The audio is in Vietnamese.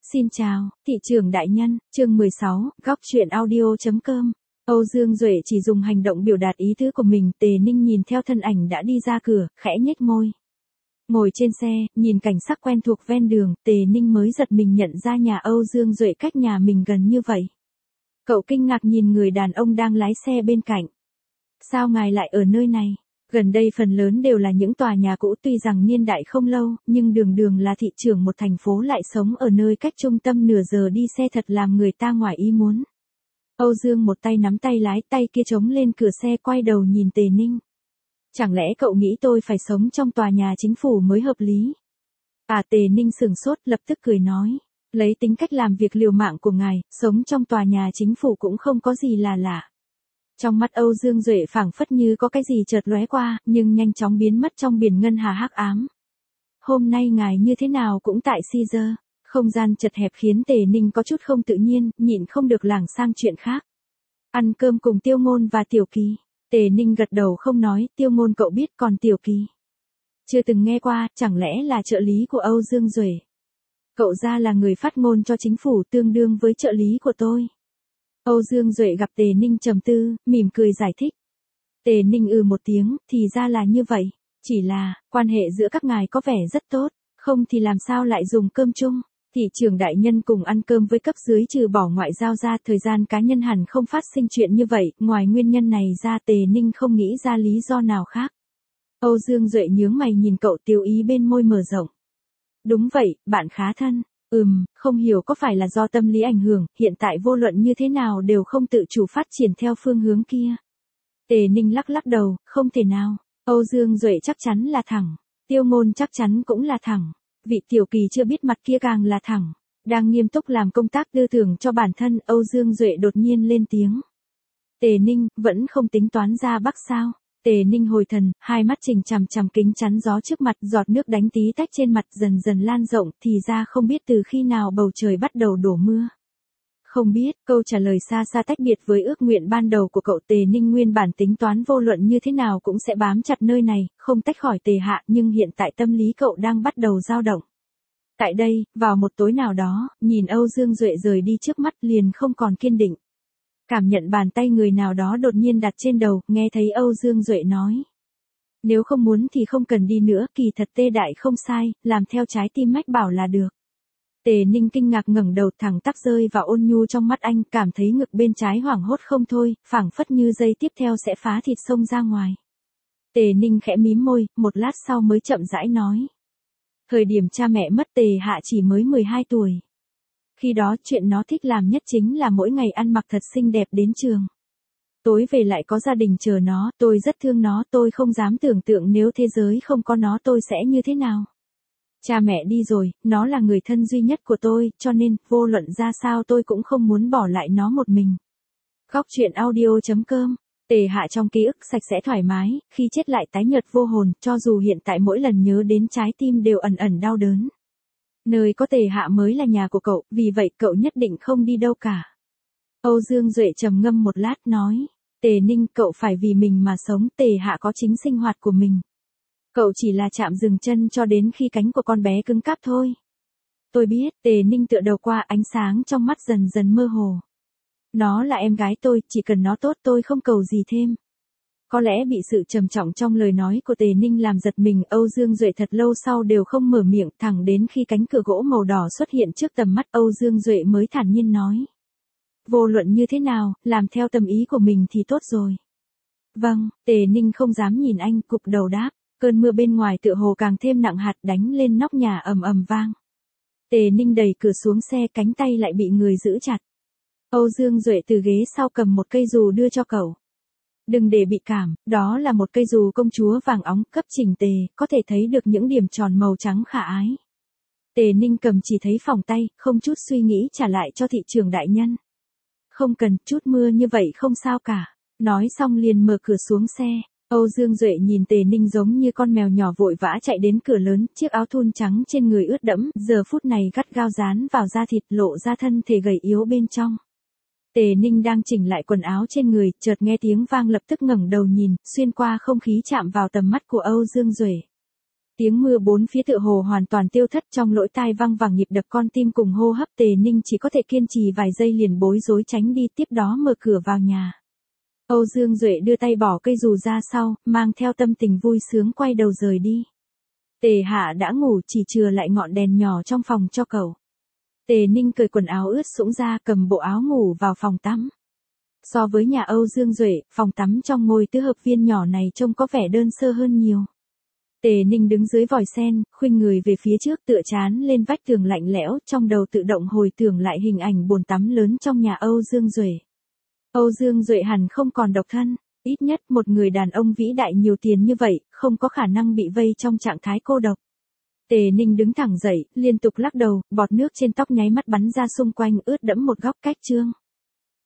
Xin chào, thị trưởng đại nhân, chương 16, góc chuyện audio.com. Âu Dương Duệ chỉ dùng hành động biểu đạt ý tứ của mình. Tề Ninh nhìn theo thân ảnh đã đi ra cửa, khẽ nhếch môi. Ngồi trên xe, nhìn cảnh sắc quen thuộc ven đường, Tề Ninh mới giật mình nhận ra nhà Âu Dương Duệ cách nhà mình gần như vậy. Cậu kinh ngạc nhìn người đàn ông đang lái xe bên cạnh. Sao ngài lại ở nơi này? Gần đây phần lớn đều là những tòa nhà cũ, tuy rằng niên đại không lâu, nhưng đường đường là thị trưởng một thành phố lại sống ở nơi cách trung tâm nửa giờ đi xe thật làm người ta ngoài ý muốn. Âu Dương một tay nắm tay lái, tay kia chống lên cửa xe, quay đầu nhìn Tề Ninh. Chẳng lẽ cậu nghĩ tôi phải sống trong tòa nhà chính phủ mới hợp lý? Tề Ninh sửng sốt, lập tức cười nói. Lấy tính cách làm việc liều mạng của ngài, sống trong tòa nhà chính phủ cũng không có gì là lạ. Trong mắt Âu Dương Duệ phảng phất như có cái gì chợt lóe qua, nhưng nhanh chóng biến mất trong biển ngân hà hắc ám. Hôm nay ngài như thế nào cũng tại Caesar. Không gian chật hẹp khiến Tề Ninh có chút không tự nhiên, nhịn không được lảng sang chuyện khác. Ăn cơm cùng Tiêu Ngôn và Tiểu Kỳ. Tề Ninh gật đầu không nói. Tiêu Ngôn cậu biết, còn Tiểu Kỳ chưa từng nghe qua, chẳng lẽ là trợ lý của Âu Dương Duệ? Cậu ra là người phát ngôn cho chính phủ, tương đương với trợ lý của tôi. Âu Dương Duệ gặp Tề Ninh trầm tư, mỉm cười giải thích. Tề Ninh một tiếng, thì ra là như vậy. Chỉ là, quan hệ giữa các ngài có vẻ rất tốt, không thì làm sao lại dùng cơm chung. Thị trưởng đại nhân cùng ăn cơm với cấp dưới trừ bỏ ngoại giao ra, thời gian cá nhân hẳn không phát sinh chuyện như vậy. Ngoài nguyên nhân này ra, Tề Ninh không nghĩ ra lý do nào khác. Âu Dương Duệ nhướng mày nhìn cậu, tiêu ý bên môi mở rộng. Đúng vậy, bạn khá thân. Không hiểu có phải là do tâm lý ảnh hưởng, hiện tại vô luận như thế nào đều không tự chủ phát triển theo phương hướng kia. Tề Ninh lắc lắc đầu, không thể nào. Âu Dương Duệ chắc chắn là thẳng. Tiêu Ngôn chắc chắn cũng là thẳng. Vị Tiểu Kỳ chưa biết mặt kia càng là thẳng. Đang nghiêm túc làm công tác tư tưởng cho bản thân, Âu Dương Duệ đột nhiên lên tiếng. Tề Ninh, vẫn không tính toán ra Bắc sao? Tề Ninh hồi thần, hai mắt chằm chằm kính chắn gió trước mặt, giọt nước đánh tí tách trên mặt dần dần lan rộng, thì ra không biết từ khi nào bầu trời bắt đầu đổ mưa. Không biết, câu trả lời xa xa tách biệt với ước nguyện ban đầu của cậu. Tề Ninh nguyên bản tính toán vô luận như thế nào cũng sẽ bám chặt nơi này, không tách khỏi Tề Hạ, nhưng hiện tại tâm lý cậu đang bắt đầu dao động. Tại đây, vào một tối nào đó, nhìn Âu Dương Duệ rời đi trước mắt liền không còn kiên định. Cảm nhận bàn tay người nào đó đột nhiên đặt trên đầu, nghe thấy Âu Dương Duệ nói. Nếu không muốn thì không cần đi nữa, kỳ thật Tê Đại không sai, làm theo trái tim mách bảo là được. Tề Ninh kinh ngạc ngẩng đầu, thẳng tắp rơi vào ôn nhu trong mắt anh, cảm thấy ngực bên trái hoảng hốt không thôi, phảng phất như giây tiếp theo sẽ phá thịt xông ra ngoài. Tề Ninh khẽ mím môi, một lát sau mới chậm rãi nói. Thời điểm cha mẹ mất Tề Hạ chỉ mới 12 tuổi. Khi đó chuyện nó thích làm nhất chính là mỗi ngày ăn mặc thật xinh đẹp đến trường. Tối về lại có gia đình chờ nó, tôi rất thương nó, tôi không dám tưởng tượng nếu thế giới không có nó tôi sẽ như thế nào. Cha mẹ đi rồi, nó là người thân duy nhất của tôi, cho nên, vô luận ra sao tôi cũng không muốn bỏ lại nó một mình. Góc chuyện audio.com. Tề Hạ trong ký ức sạch sẽ thoải mái, khi chết lại tái nhợt vô hồn, cho dù hiện tại mỗi lần nhớ đến trái tim đều ẩn ẩn đau đớn. Nơi có Tề Hạ mới là nhà của cậu, vì vậy cậu nhất định không đi đâu cả. Âu Dương Duệ trầm ngâm một lát nói. Tề Ninh, cậu phải vì mình mà sống, Tề Hạ có chính sinh hoạt của mình. Cậu chỉ là chạm dừng chân cho đến khi cánh của con bé cứng cáp thôi. Tôi biết, Tề Ninh tựa đầu qua, ánh sáng trong mắt dần dần mơ hồ. Nó là em gái tôi, chỉ cần nó tốt tôi không cầu gì thêm. Có lẽ bị sự trầm trọng trong lời nói của Tề Ninh làm giật mình, Âu Dương Duệ thật lâu sau đều không mở miệng, thẳng đến khi cánh cửa gỗ màu đỏ xuất hiện trước tầm mắt Âu Dương Duệ mới thản nhiên nói. Vô luận như thế nào, làm theo tâm ý của mình thì tốt rồi. Vâng, Tề Ninh không dám nhìn anh, cụp đầu đáp. Cơn mưa bên ngoài tựa hồ càng thêm nặng hạt, đánh lên nóc nhà ầm ầm vang. Tề Ninh đẩy cửa xuống xe, cánh tay lại bị người giữ chặt. Âu Dương Duệ từ ghế sau cầm một cây dù đưa cho cậu. Đừng để bị cảm, đó là một cây dù công chúa vàng óng, cấp chỉnh tề, có thể thấy được những điểm tròn màu trắng khả ái. Tề Ninh cầm chỉ thấy phỏng tay, không chút suy nghĩ trả lại cho thị trưởng đại nhân. Không cần, chút mưa như vậy không sao cả. Nói xong liền mở cửa xuống xe. Âu Dương Duệ nhìn Tề Ninh giống như con mèo nhỏ vội vã chạy đến cửa lớn, chiếc áo thun trắng trên người ướt đẫm, giờ phút này gắt gao dán vào da thịt, lộ ra thân thể gầy yếu bên trong. Tề Ninh đang chỉnh lại quần áo trên người, chợt nghe tiếng vang lập tức ngẩng đầu nhìn, xuyên qua không khí chạm vào tầm mắt của Âu Dương Duệ. Tiếng mưa bốn phía tựa hồ hoàn toàn tiêu thất, trong lỗ tai vang vẳng nhịp đập con tim cùng hô hấp. Tề Ninh chỉ có thể kiên trì vài giây liền bối rối tránh đi, tiếp đó mở cửa vào nhà. Âu Dương Duệ đưa tay bỏ cây dù ra sau, mang theo tâm tình vui sướng quay đầu rời đi. Tề Hạ đã ngủ, chỉ chừa lại ngọn đèn nhỏ trong phòng cho cậu. Tề Ninh cởi quần áo ướt sũng ra, cầm bộ áo ngủ vào phòng tắm. So với nhà Âu Dương Duệ, phòng tắm trong ngôi tứ hợp viên nhỏ này trông có vẻ đơn sơ hơn nhiều. Tề Ninh đứng dưới vòi sen, khuynh người về phía trước, tựa trán lên vách tường lạnh lẽo, trong đầu tự động hồi tưởng lại hình ảnh bồn tắm lớn trong nhà Âu Dương Duệ. Âu Dương Duệ hẳn không còn độc thân, ít nhất một người đàn ông vĩ đại nhiều tiền như vậy, không có khả năng bị vây trong trạng thái cô độc. Tề Ninh đứng thẳng dậy, liên tục lắc đầu, bọt nước trên tóc nháy mắt bắn ra xung quanh, ướt đẫm một góc cách chương.